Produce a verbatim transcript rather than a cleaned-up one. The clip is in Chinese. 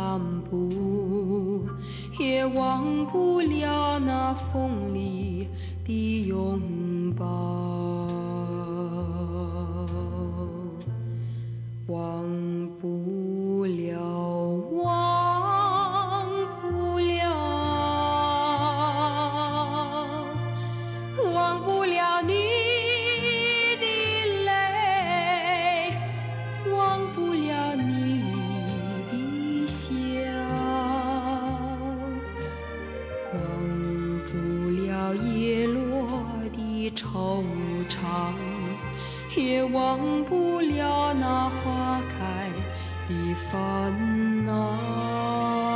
散步，也忘不了那风里的拥抱，忘不了，忘不了，忘不了你的泪，忘不了你的笑，忘不了叶落的惆怅，也忘不了那花开的烦恼。